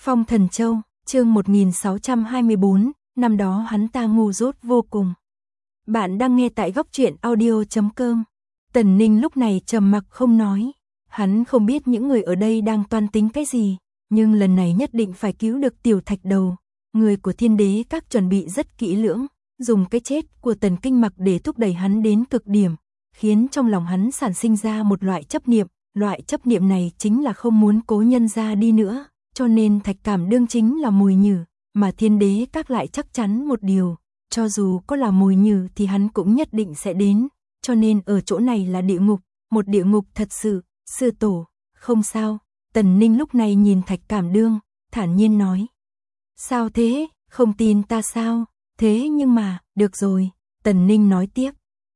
Phong Thần Châu, chương 1624, năm đó hắn ta ngu dốt vô cùng. Bạn đang nghe tại góc truyện audio.com. Tần Ninh lúc này trầm mặc không nói. Hắn không biết những người ở đây đang toan tính cái gì, nhưng lần này nhất định phải cứu được Tiểu Thạch Đầu. Người của Thiên Đế Các chuẩn bị rất kỹ lưỡng, dùng cái chết của Tần Kinh Mặc để thúc đẩy hắn đến cực điểm, khiến trong lòng hắn sản sinh ra một loại chấp niệm. Loại chấp niệm này chính là không muốn Cố Nhân ra đi nữa, cho nên Thạch Cảm Đương chính là mồi nhử, mà Thiên Đế Các lại chắc chắn một điều, cho dù có là mồi nhử thì hắn cũng nhất định sẽ đến, cho nên ở chỗ này là địa ngục, một địa ngục thật sự. Sư tổ, không sao. Tần Ninh lúc này nhìn Thạch Cảm Đương, thản nhiên nói. Sao thế, không tin ta sao? Thế nhưng mà, được rồi, Tần Ninh nói tiếp.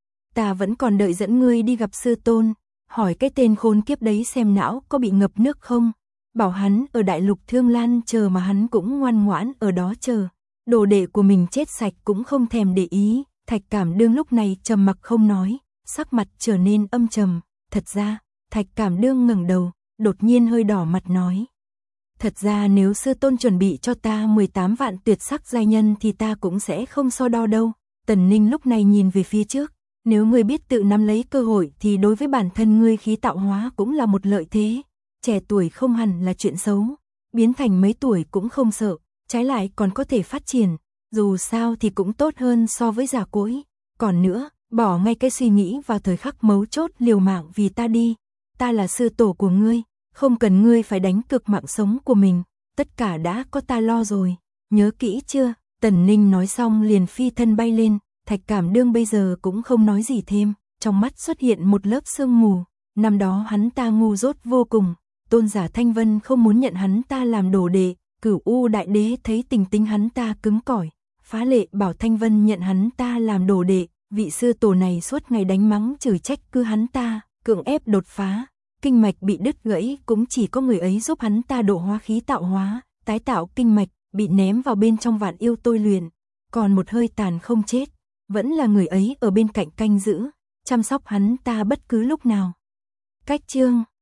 Ta vẫn còn đợi dẫn ngươi đi gặp sư tôn, hỏi cái tên khốn kiếp đấy xem não có bị ngập nước không? Bảo hắn ở Đại Lục Thương Lan chờ mà hắn cũng ngoan ngoãn ở đó chờ. Đồ đệ của mình chết sạch cũng không thèm để ý. Thạch Cảm Đương lúc này trầm mặc không nói, sắc mặt trở nên âm trầm. Thật ra, Thạch Cảm Đương ngẩng đầu, đột nhiên hơi đỏ mặt nói. Thật ra nếu sư tôn chuẩn bị cho ta 18 vạn tuyệt sắc giai nhân thì ta cũng sẽ không so đo đâu. Tần Ninh lúc này nhìn về phía trước. Nếu ngươi biết tự nắm lấy cơ hội thì đối với bản thân ngươi khí tạo hóa cũng là một lợi thế. Trẻ tuổi không hẳn là chuyện xấu, biến thành mấy tuổi cũng không sợ, trái lại còn có thể phát triển, dù sao thì cũng tốt hơn so với già cỗi. Còn nữa, bỏ ngay cái suy nghĩ vào thời khắc mấu chốt liều mạng vì ta đi. Ta là sư tổ của ngươi, không cần ngươi phải đánh cược mạng sống của mình, tất cả đã có ta lo rồi, nhớ kỹ chưa? Tần Ninh nói xong liền phi thân bay lên. Thạch Cảm Đương bây giờ cũng không nói gì thêm, trong mắt xuất hiện một lớp sương mù. Năm đó hắn ta ngu dốt vô cùng, tôn giả Thanh Vân không muốn nhận hắn ta làm đồ đệ, Cửu U Đại Đế thấy tình tính hắn ta cứng cỏi, phá lệ bảo Thanh Vân nhận hắn ta làm đồ đệ. Vị sư tổ này suốt ngày đánh mắng chửi trách cứ hắn ta, cưỡng ép đột phá, kinh mạch bị đứt gãy cũng chỉ có người ấy giúp hắn ta độ hóa khí tạo hóa, tái tạo kinh mạch, bị ném vào bên trong vạn yêu tôi luyện, còn một hơi tàn không chết. Vẫn là người ấy ở bên cạnh canh giữ, chăm sóc hắn ta bất cứ lúc nào. Cách chương